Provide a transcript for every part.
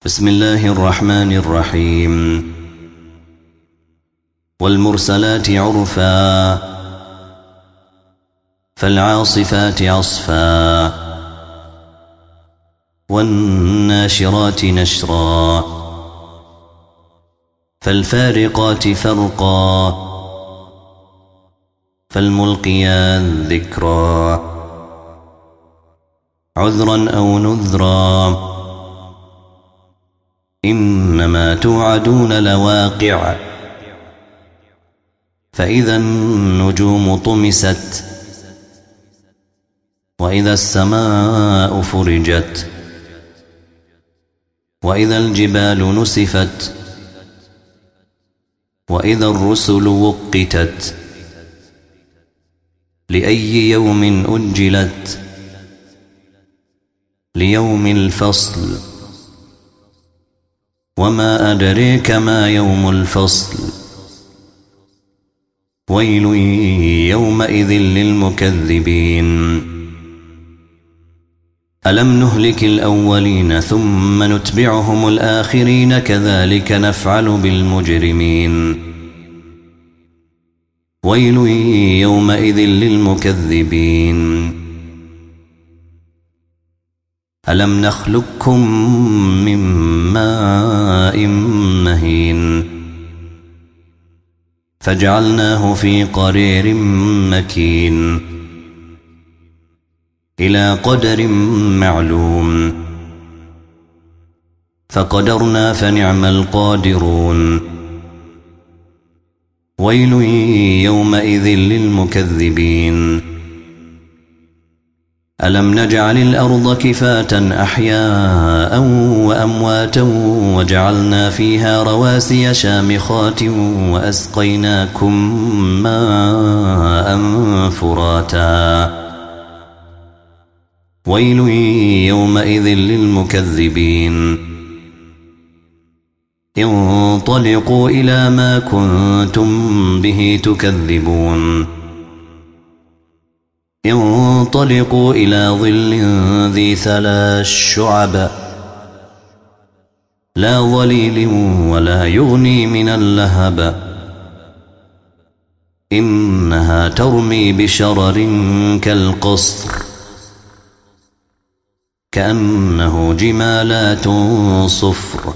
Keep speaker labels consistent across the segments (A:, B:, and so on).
A: بسم الله الرحمن الرحيم. والمرسلات عرفا فالعاصفات عصفا والناشرات نشرا فالفارقات فرقا فالملقيات ذكرا عذرا أو نذرا إنما توعدون لواقع فإذا النجوم طمست وإذا السماء فرجت وإذا الجبال نسفت وإذا الرسل وقتت لأي يوم أجلت ليوم الفصل وما أدريك ما يوم الفصل ويل يومئذ للمكذبين ألم نهلك الأولين ثم نتبعهم الآخرين كذلك نفعل بالمجرمين ويل يومئذ للمكذبين ألم نخلقكم من ماء مهين فجعلناه في قرير مكين إلى قدر معلوم فقدرنا فنعم القادرون ويل يومئذ للمكذبين ألم نجعل الأرض كفاة أحياء وأمواتا وجعلنا فيها رواسي شامخات وأسقيناكم ماء فراتا ويل يومئذ للمكذبين انطلقوا إلى ما كنتم به تكذبون انطلقوا إلى ظل ذي 3 شعب لا ظليل ولا يغني من اللهب إنها ترمي بشرر كالقصر كأنه جمالات صفر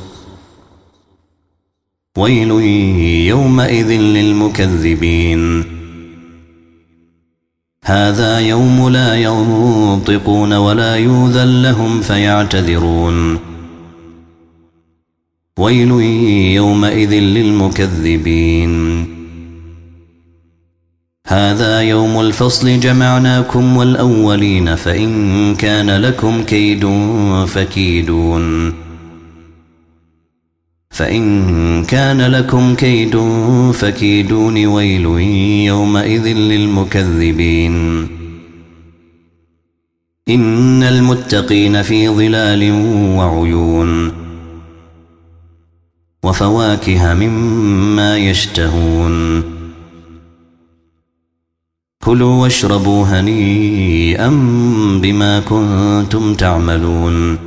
A: ويل يومئذ للمكذبين هذا يوم لا ينطقون ولا يؤذن لهم فيعتذرون ويل يومئذ للمكذبين هذا يوم الفصل جمعناكم والأولين فإن كان لكم كيد فكيدون فكيدون ويل يومئذ للمكذبين إن المتقين في ظلال وعيون وفواكه مما يشتهون كلوا واشربوا هنيئا بما كنتم تعملون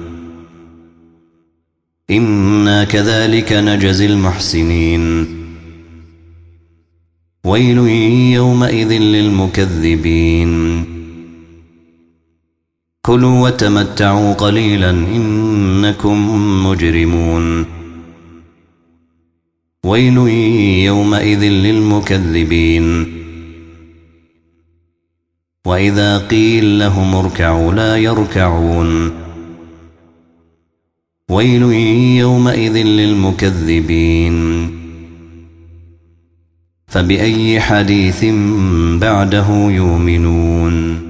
A: إنا كذلك نجزي المحسنين ويل يومئذ للمكذبين كلوا وتمتعوا قليلا إنكم مجرمون ويل يومئذ للمكذبين وإذا قيل لهم اركعوا لا يركعون ويل يومئذ للمكذبين فبأي حديث بعده يؤمنون